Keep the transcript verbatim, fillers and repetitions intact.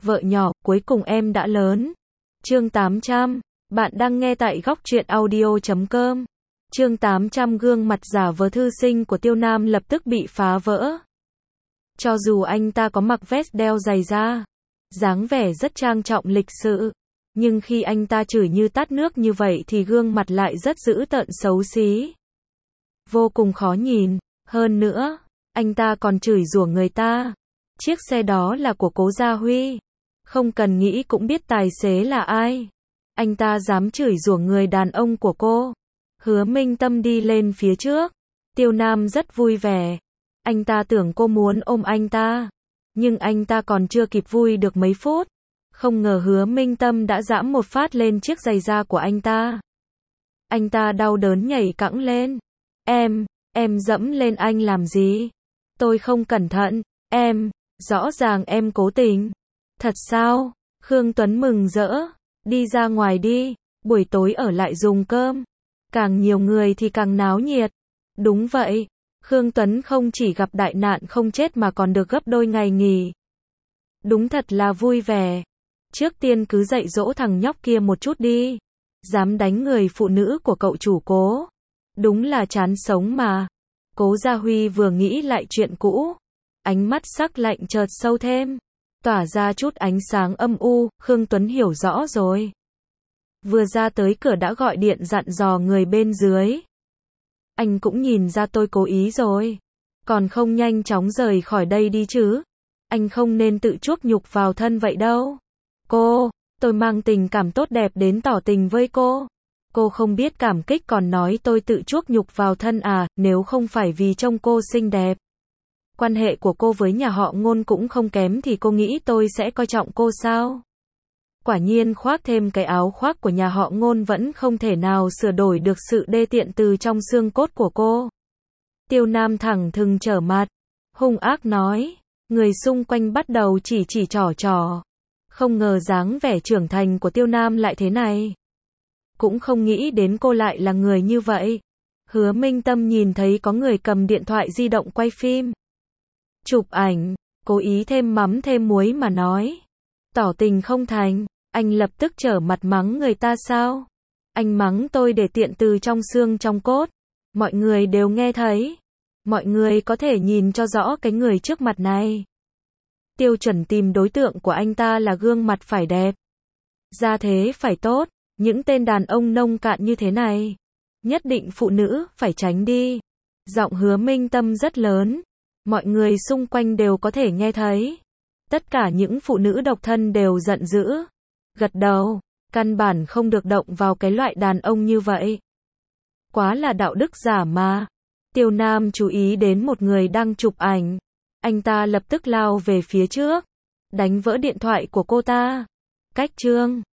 Vợ nhỏ, cuối cùng em đã lớn. Chương tám trăm. Bạn đang nghe tại góc truyện audio chấm com. Chương tám trăm. Gương mặt giả vờ thư sinh của Tiêu Nam lập tức bị phá vỡ. Cho dù anh ta có mặc vest đeo giày da, dáng vẻ rất trang trọng lịch sự, nhưng khi anh ta chửi như tát nước như vậy thì gương mặt lại rất dữ tợn xấu xí. Vô cùng khó nhìn. Hơn nữa, anh ta còn chửi rủa người ta. Chiếc xe đó là của Cố Gia Huy. Không cần nghĩ cũng biết tài xế là ai. Anh ta dám chửi rủa người đàn ông của cô. Hứa Minh Tâm đi lên phía trước. Tiêu Nam rất vui vẻ. Anh ta tưởng cô muốn ôm anh ta. Nhưng anh ta còn chưa kịp vui được mấy phút. Không ngờ Hứa Minh Tâm đã giẫm một phát lên chiếc giày da của anh ta. Anh ta đau đớn nhảy cẫng lên. Em, em dẫm lên anh làm gì? Tôi không cẩn thận. Em, rõ ràng em cố tình. Thật sao? Khương Tuấn mừng rỡ. Đi ra ngoài đi, buổi tối ở lại dùng cơm. Càng nhiều người thì càng náo nhiệt. Đúng vậy, Khương Tuấn không chỉ gặp đại nạn không chết mà còn được gấp đôi ngày nghỉ. Đúng thật là vui vẻ. Trước tiên cứ dạy dỗ thằng nhóc kia một chút đi. Dám đánh người phụ nữ của cậu chủ Cố. Đúng là chán sống mà. Cố Gia Huy vừa nghĩ lại chuyện cũ. Ánh mắt sắc lạnh chợt sâu thêm. Tỏa ra chút ánh sáng âm u, Khương Tuấn hiểu rõ rồi. Vừa ra tới cửa đã gọi điện dặn dò người bên dưới. Anh cũng nhìn ra tôi cố ý rồi. Còn không nhanh chóng rời khỏi đây đi chứ. Anh không nên tự chuốc nhục vào thân vậy đâu. Cô, tôi mang tình cảm tốt đẹp đến tỏ tình với cô. Cô không biết cảm kích còn nói tôi tự chuốc nhục vào thân à, nếu không phải vì trông cô xinh đẹp. Quan hệ của cô với nhà họ Ngôn cũng không kém thì cô nghĩ tôi sẽ coi trọng cô sao? Quả nhiên khoác thêm cái áo khoác của nhà họ Ngôn vẫn không thể nào sửa đổi được sự đê tiện từ trong xương cốt của cô. Tiêu Nam thẳng thừng trở mặt, hung ác nói. Người xung quanh bắt đầu chỉ chỉ trỏ trỏ. Không ngờ dáng vẻ trưởng thành của Tiêu Nam lại thế này. Cũng không nghĩ đến cô lại là người như vậy. Hứa Minh Tâm nhìn thấy có người cầm điện thoại di động quay phim. Chụp ảnh, cố ý thêm mắm thêm muối mà nói. Tỏ tình không thành, anh lập tức trở mặt mắng người ta sao? Anh mắng tôi để tiện từ trong xương trong cốt. Mọi người đều nghe thấy. Mọi người có thể nhìn cho rõ cái người trước mặt này. Tiêu chuẩn tìm đối tượng của anh ta là gương mặt phải đẹp. Da thế phải tốt. Những tên đàn ông nông cạn như thế này. Nhất định phụ nữ phải tránh đi. Giọng Hứa Minh Tâm rất lớn. Mọi người xung quanh đều có thể nghe thấy. Tất cả những phụ nữ độc thân đều giận dữ. Gật đầu, căn bản không được động vào cái loại đàn ông như vậy. Quá là đạo đức giả mà. Tiêu Nam chú ý đến một người đang chụp ảnh. Anh ta lập tức lao về phía trước. Đánh vỡ điện thoại của cô ta. Cách chương.